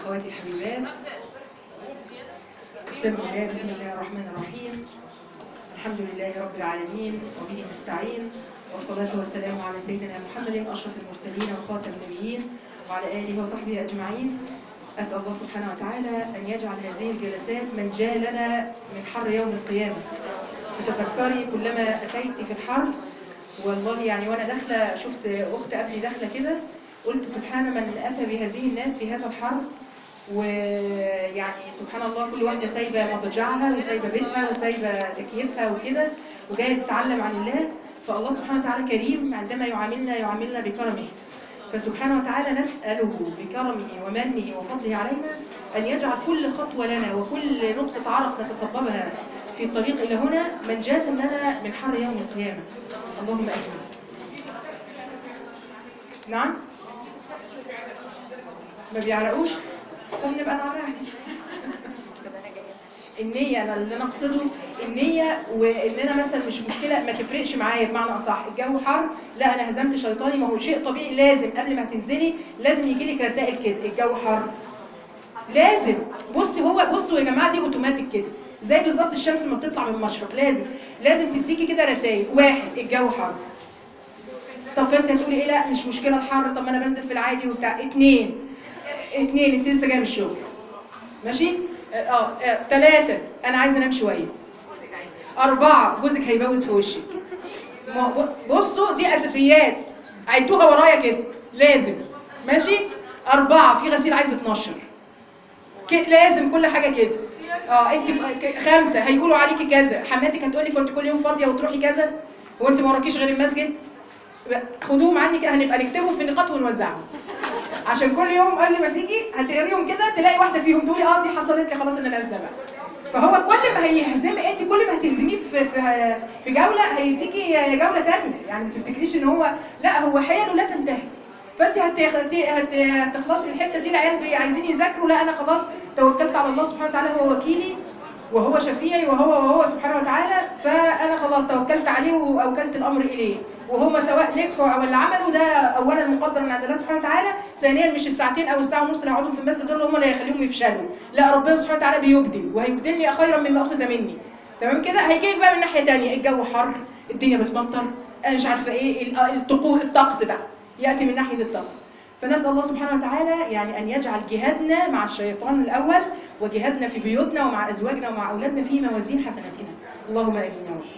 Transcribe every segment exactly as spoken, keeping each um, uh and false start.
واخواتي الحبيبات، بسم الله بسم الله الرحمن الرحيم. الحمد لله رب العالمين وبه نستعين، والصلاة والسلام على سيدنا محمد أشرف المرسلين وخاتم النبيين وعلى آله وصحبه أجمعين. أسأل الله سبحانه وتعالى أن يجعل هذه الجلسات منجاة لنا من حر يوم القيامة. تتذكري كلما أتيت في الحر، والله يعني وأنا داخلة شفت أخت قبلي داخلة كده، قلت سبحان من أتى بهذه الناس في هذا الحر، ويعني سبحان الله كل واحدة سايبة مضجعها وسايبة بيتها وسايبة تكييفها وكده وجاية تتعلم عن الله. فالله سبحانه وتعالى كريم عندما يعاملنا يعاملنا بكرمه، فسبحانه وتعالى نسأله بكرمه ومنه وفضله علينا أن يجعل كل خطوة لنا وكل نقطة عرق نتصببها في الطريق إلى هنا منجاة لنا من حر يوم القيامة. اللهم آمين. نعم، ما بيعرقوش؟ طب نبقى نعرق. النية، أنا اللي أنا أقصده النية، وإن أنا مثلا مش مشكلة ما تفرقش معايا، بمعنى أصح الجو حر، لا أنا هزمت شيطاني. ما هو شيء طبيعي، لازم قبل ما تنزلي لازم يجي لك رسائل كده، الجو حر لازم. بصي هو بصوا يا جماعة، دي أوتوماتيك كده، زي بالظبط الشمس لما بتطلع من المشرق لازم لازم تديكي كده رسائل. واحد، الجو حر. طب فانت هتقولي ايه؟ لا مش مشكلة الحر، طب ما أنا بنزل في العادي وبتاع. اتنين اتنين انت لسه جايه من الشغل، ماشي؟ اه ثلاثة، انا عايزه انام شويه. أربعة، جوزك هيبوز في وشك. بصوا دي اساسيات، عيدوها ورايا كده لازم، ماشي؟ أربعة، في غسيل عايز اتناشر كده، لازم كل حاجه كده. اه انت خمسة، هيقولوا عليكي كذا، حماتك هتقولي كنت كل يوم فاضيه وتروحي كذا، هو انت ما وراكيش غير المسجد؟ خدوهم عني كده، هنبقى نكتبهم في نقاط ونوزعهم، عشان كل يوم قبل ما تيجي هتقريهم كده تلاقي واحده فيهم تقولي اه دي حصلت لي، خلاص انا نازله بقى. فهو كل ما هيهزم انت، كل ما هتلزميه في في في جوله هيديكي جوله ثانيه. يعني ما تفتكريش ان هو لا، هو حيله لا تنتهي. فانت هتخلصي من الحته دي، العيال عايزين يذاكروا، لا انا خلاص توكلت على الله سبحانه وتعالى، هو وكيلي وهو شفيعي وهو وهو سبحانه وتعالى، فانا خلاص توكلت عليه واوكلت الامر اليه. وهم سواء نجحوا او اللي عملوا ده اولا مقدر من عند الله سبحانه وتعالى، ثانيا مش الساعتين او الساعه ونص اللي هيقعدوا في المسجد دول هم اللي هيخليهم يفشلوا، لا ربنا سبحانه وتعالى بيبدل وهيبدلني خيرا مما اخذ مني. تمام كده؟ هيجي لك بقى من ناحيه ثانيه، الجو حر، الدنيا بتمطر، انا مش عارفه ايه، الطقوس، الطقس بقى ياتي من ناحيه الطقس. فنسال الله سبحانه وتعالى يعني ان يجعل جهادنا مع الشيطان الاول وجهادنا في بيوتنا ومع ازواجنا ومع اولادنا في موازين حسناتنا. اللهم امين يا رب.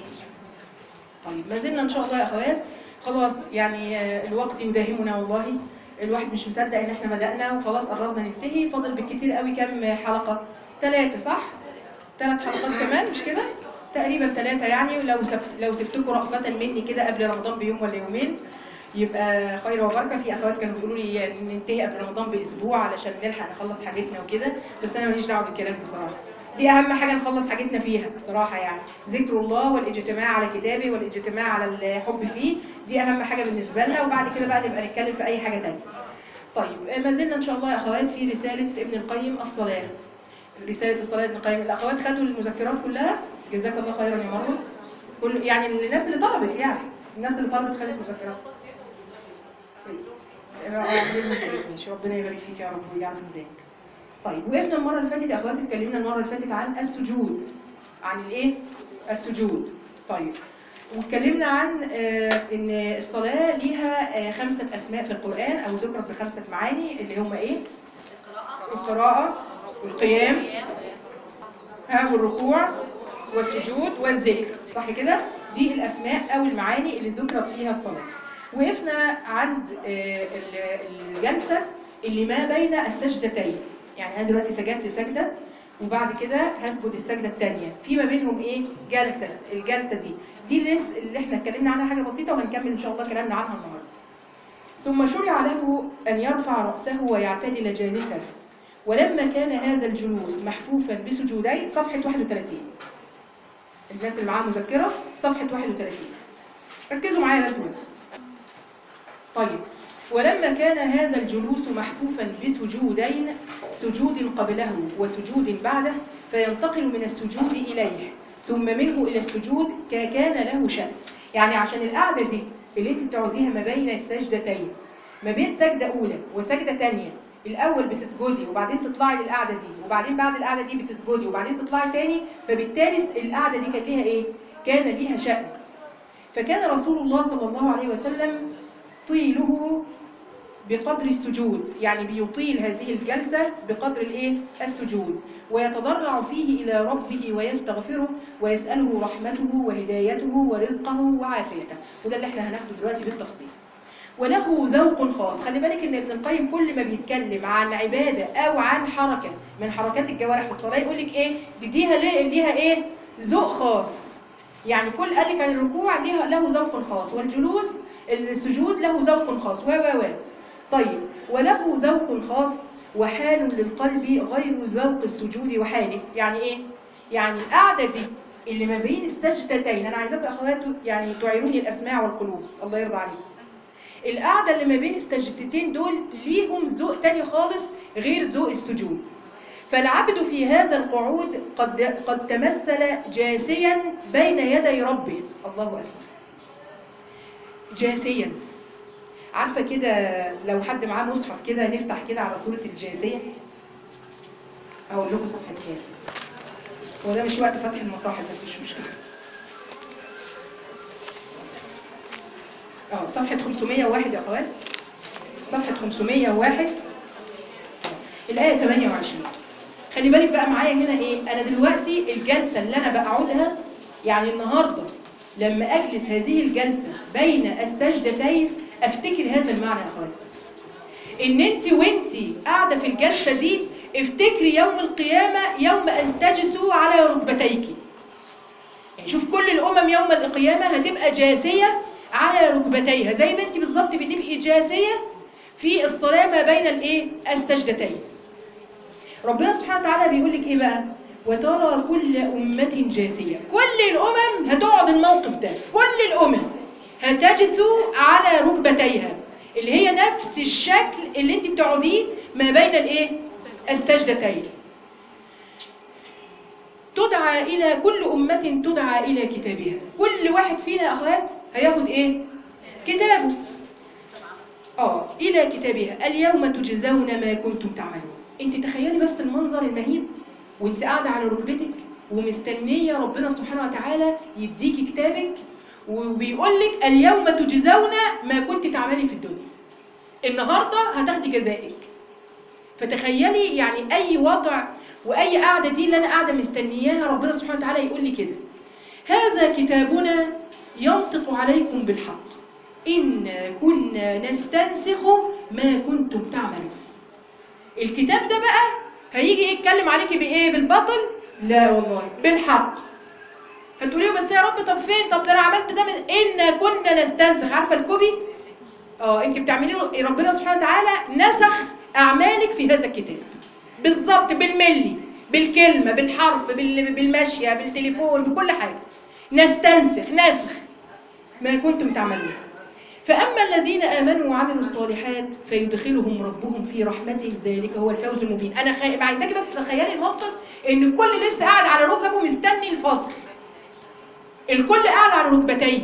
طيب ما زلنا ان شاء الله يا اخوات، خلاص يعني الوقت يداهمنا والله، الواحد مش مصدق ان احنا بدأنا وخلاص قربنا ننتهي. فاضل بالكتير قوي كام حلقة؟ ثلاثة صح؟ ثلاث حلقات كمان مش كده؟ تقريبا ثلاثة يعني. ولو سبت لو سبتكم رأفة مني كده قبل رمضان بيوم ولا يومين يبقى خير وبركة. في اخوات كانوا بيقولوا لي ننتهي قبل رمضان باسبوع علشان نلحق نخلص حاجتنا وكده، بس انا ماليش دعوه بالكلام بصراحه. دي اهم حاجه نخلص حاجتنا فيها بصراحه، يعني ذكر الله والاجتماع على كتابه والاجتماع على الحب فيه، دي اهم حاجه بالنسبه لنا، وبعد كده بقى نبقى نتكلم في اي حاجه ثانيه. طيب ما زلنا ان شاء الله يا اخوات في رساله ابن القيم الصلاه. رساله الصلاه ابن القيم. الاخوات خدوا المذكرات كلها؟ جزاك الله خيرا يا مروه. كل يعني الناس اللي طلبت، يعني الناس اللي طلبت خدت مذكرات. ماشي، ربنا يبارك فيك يا رب ويجعل في ميزانك. طيب وقفنا المره اللي فاتت يا اخواتي، اتكلمنا المره اللي فاتت عن السجود، عن الايه؟ السجود. طيب واتكلمنا عن آه ان الصلاه ليها آه خمسه اسماء في القران، او ذكرت بخمسه معاني، اللي هم ايه؟ القراءه والقيام ها والركوع والسجود والذكر، صح كده؟ دي الاسماء او المعاني اللي ذكرت فيها الصلاه. وقفنا عند الجلسة اللي ما بين السجدتين، يعني أنا دلوقتي سجدت سجدة وبعد كده هسجد السجدة الثانية، في ما بينهم إيه؟ جلسة. الجلسة دي دي اللي احنا اتكلمنا عنها حاجة بسيطة، وهنكمل إن شاء الله كلامنا عنها النهاردة. ثم شرع له أن يرفع رأسه ويعتدل جالسا، ولما كان هذا الجلوس محفوفا بسجودين. صفحة واحد وثلاثين، الناس اللي معاها مذكرة صفحة واحد وثلاثين، ركزوا معايا بقى دلوقتي. طيب ولما كان هذا الجلوس محفوفا بسجودين، سجود قبله وسجود بعده، فينتقل من السجود إليه ثم منه إلى السجود كان له شأن. يعني عشان القعدة دي اللي انت بتقعديها ما بين السجدتين، ما بين سجدة أولى وسجدة تانية، الاول بتسجدي وبعدين تطلعي للقعده دي، وبعدين بعد القعده دي بتسجدي وبعدين تطلعي تاني، فبالتالي القعده دي كان ليها ايه؟ كان ليها شأن. فكان رسول الله صلى الله عليه وسلم طيله بقدر السجود، يعني بيطيل هذه الجلسة بقدر الايه؟ السجود، ويتضرع فيه إلى ربه ويستغفره ويسأله رحمته وهدايته ورزقه وعافيته، وده اللي احنا هناخده دلوقتي بالتفصيل. وله ذوق خاص. خلي بالك ان ابن القيم كل ما بيتكلم عن عبادة او عن حركة من حركات الجوارح في الصلاة يقول لك ايه؟ ديها ليها ايه؟ ذوق خاص. يعني كل قال لك عن الركوع ليها له ذوق خاص، والجلوس السجود له ذوق خاص و و و طيب، وله ذوق خاص وحال للقلب غير ذوق السجود وحاله. يعني ايه؟ يعني القعده دي اللي ما بين السجدتين، انا عايزاكم اخوات يعني تعيروني الاسماع والقلوب، الله يرضى عليكم. القعده اللي ما بين السجدتين دول ليهم ذوق تاني خالص غير ذوق السجود. فالعبد في هذا القعود قد قد تمثل جاسيا بين يدي ربه، الله اكبر. جاسيا، عارفه كده لو حد معاه مصحف كده نفتح كده على سوره الجاثيه، اقول لكم صفحه كام. هو ده مش وقت فتح المصاحف بس مش مشكله. اه صفحه خمسمية وواحد يا اخوات، صفحه خمسمية وواحد الايه ثمانية وعشرين. خلي بالك بقى معايا هنا ايه؟ انا دلوقتي الجلسه اللي انا بقعدها، يعني النهارده لما اجلس هذه الجلسه بين السجدتين افتكر هذا المعنى يا اخوات، ان انت وانت قاعده في الجلسه دي افتكري يوم القيامه يوم ان تجسوا على ركبتيك. يعني شوف كل الامم يوم القيامه هتبقى جاسيه على ركبتيها، زي ما انت بالظبط بتبقي جاسيه في الصلاه ما بين الايه؟ السجدتين. ربنا سبحانه وتعالى بيقول لك ايه بقى؟ وترى كل امه جاسيه، كل الامم هتقعد الموقف ده، كل الامم هتجثو على ركبتيها، اللي هي نفس الشكل اللي انت بتقعديه ما بين الايه؟ السجدتين. تدعى الى كل امه تدعى الى كتابها، كل واحد فينا يا اخوات هياخد ايه؟ كتابه. اه الى كتابها اليوم تجزون ما كنتم تعملون. انت تخيلي بس المنظر المهيب وانت قاعده على ركبتك ومستنيه ربنا سبحانه وتعالى يديكي كتابك، وبيقول لك اليوم تجزون ما كنت تعملي في الدنيا، النهارده هتاخدي جزائك. فتخيلي يعني اي وضع واي قاعده دي اللي انا قاعده مستنياها ربنا سبحانه وتعالى يقول لي كده: هذا كتابنا ينطق عليكم بالحق إنا كنا نستنسخ ما كنتم تعملون. الكتاب ده بقى هيجي يتكلم عليكي بايه؟ بالباطل؟ لا والله، بالحق. هتقولي بس يا رب طب فين؟ طب ده انا عملت ده من إنا كنا نستنسخ. عارفه الكوبي؟ اه انت بتعملي ربنا سبحانه وتعالى نسخ اعمالك في هذا الكتاب بالظبط، بالملي، بالكلمه، بالحرف، بالمشيه، بالتليفون، بكل حاجه. نستنسخ، نسخ ما كنتم تعملون. فأما الذين آمنوا وعملوا الصالحات فيدخلهم ربهم في رحمته ذلك هو الفوز المبين. أنا خ... عايزاكي بس تخيلي الموقف إن الكل لسه قاعد على ركبه مستني الفصل، الكل قاعد على ركبتيه.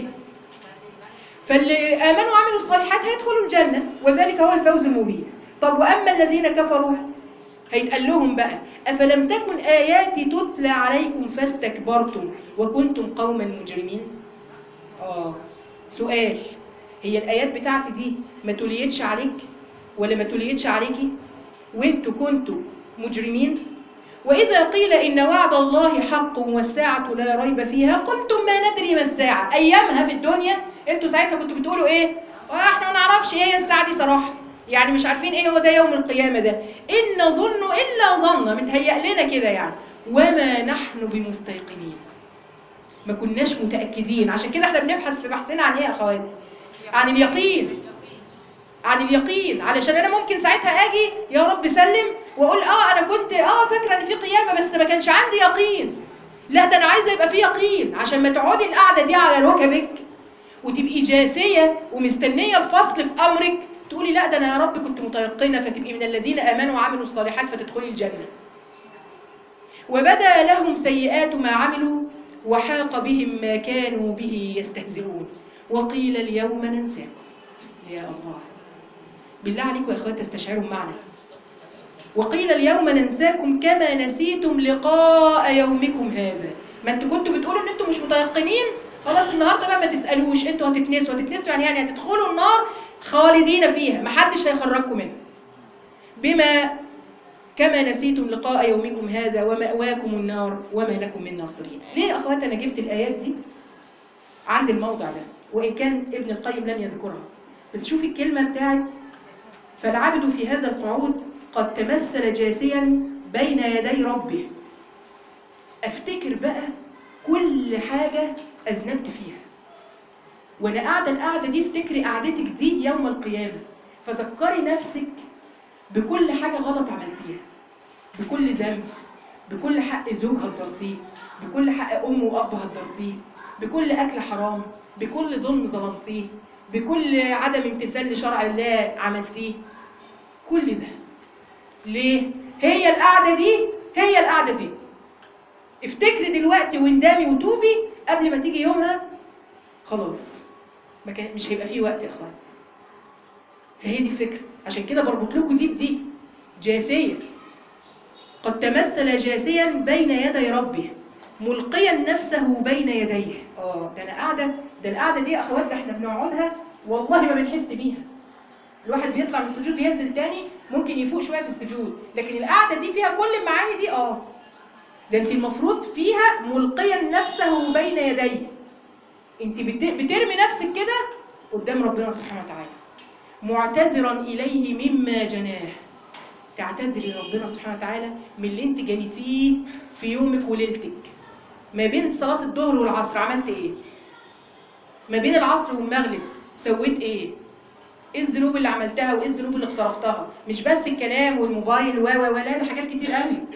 فاللي آمنوا وعملوا الصالحات هيدخلوا الجنة وذلك هو الفوز المبين. طب وأما الذين كفروا هيتقال لهم بقى: أفلم تكن آياتي تتلى عليكم فاستكبرتم وكنتم قوما مجرمين. آه سؤال: هي الآيات بتاعتي دي ما توليتش عليك ولا ما توليتش عليكي وانتوا كنتوا مجرمين؟ وإذا قيل إن وعد الله حق والساعة لا ريب فيها قلتم ما ندري ما الساعة. أيامها في الدنيا انتوا ساعتها كنتوا بتقولوا إيه؟ احنا ما نعرفش إيه الساعة دي صراحة، يعني مش عارفين إيه هو ده يوم القيامة ده، إن نظن إلا ظن، متهيأ لنا كده يعني، وما نحن بمستيقنين. ما كناش متأكدين. عشان كده احنا بنبحث في بحثنا عن إيه يا أخوات؟ عن اليقين، عن اليقين. علشان انا ممكن ساعتها اجي يا رب سلم واقول اه انا كنت اه فاكره ان في قيامه بس ما كانش عندي يقين. لا ده انا عايزه يبقى في يقين عشان ما تقعدي القعده دي على ركبك وتبقي جاسيه ومستنيه الفصل في امرك تقولي لا ده انا يا رب كنت متيقنه، فتبقي من الذين امنوا وعملوا الصالحات فتدخلي الجنه. وبدا لهم سيئات ما عملوا وحاق بهم ما كانوا به يستهزئون وقيل اليوم ننساكم. يا الله، بالله عليكم يا اخوات تستشعروا المعنى. وقيل اليوم ننساكم كما نسيتم لقاء يومكم هذا. ما انتوا كنتوا بتقولوا ان انتوا مش متيقنين، خلاص النهارده بقى ما تسالوش، انتوا هتتنسوا. هتتنسوا يعني يعني هتدخلوا النار خالدين فيها، ما حدش هيخرجكم منها. بما كما نسيتم لقاء يومكم هذا ومأواكم النار وما لكم من ناصرين. ليه اخوات انا جبت الايات دي عند الموضع ده وان كان ابن القيم لم يذكرها، بس شوفي الكلمه بتاعت فالعبد في هذا القعود قد تمثل جاسيا بين يدي ربه. افتكر بقى كل حاجة اذنبت فيها وانا قاعدة القعدة دي، افتكري قعدتك دي يوم القيامة، فذكري نفسك بكل حاجة غلط عملتيها، بكل ذنب، بكل حق زوج هدرتيه، بكل حق ام واب هدرتيه، بكل اكل حرام، بكل ظلم ظلمتيه، بكل عدم امتثال لشرع الله عملتيه. كل ده ليه؟ هي القعدة دي هي القعدة دي. افتكري دلوقتي واندمي وتوبي قبل ما تيجي يومها، خلاص ما كان مش هيبقى فيه وقت يا اخوات. فهي دي الفكرة، عشان كده بربط لكم دي بدي جاسية. قد تمثل جاسيا بين يدي ربه ملقيا نفسه بين يديه. اه ده انا قاعدة، ده القعدة دي يا اخوات ده احنا بنقعدها والله ما بنحس بيها. الواحد بيطلع من السجود وينزل تاني ممكن يفوق شويه في السجود، لكن القعده دي فيها كل المعاني دي. اه ده انت المفروض فيها ملقيا نفسه بين يديه، انت بترمي نفسك كده قدام ربنا سبحانه وتعالى معتذرا اليه مما جناه. تعتذري ربنا سبحانه وتعالى من اللي انت جنيتيه في يومك وليلتك. ما بين صلاه الظهر والعصر عملت ايه؟ ما بين العصر والمغرب سويت ايه؟ ايه الذنوب اللي عملتها وايه الذنوب اللي اقترفتها؟ مش بس الكلام والموبايل و و ولا ده حاجات كتير قوي.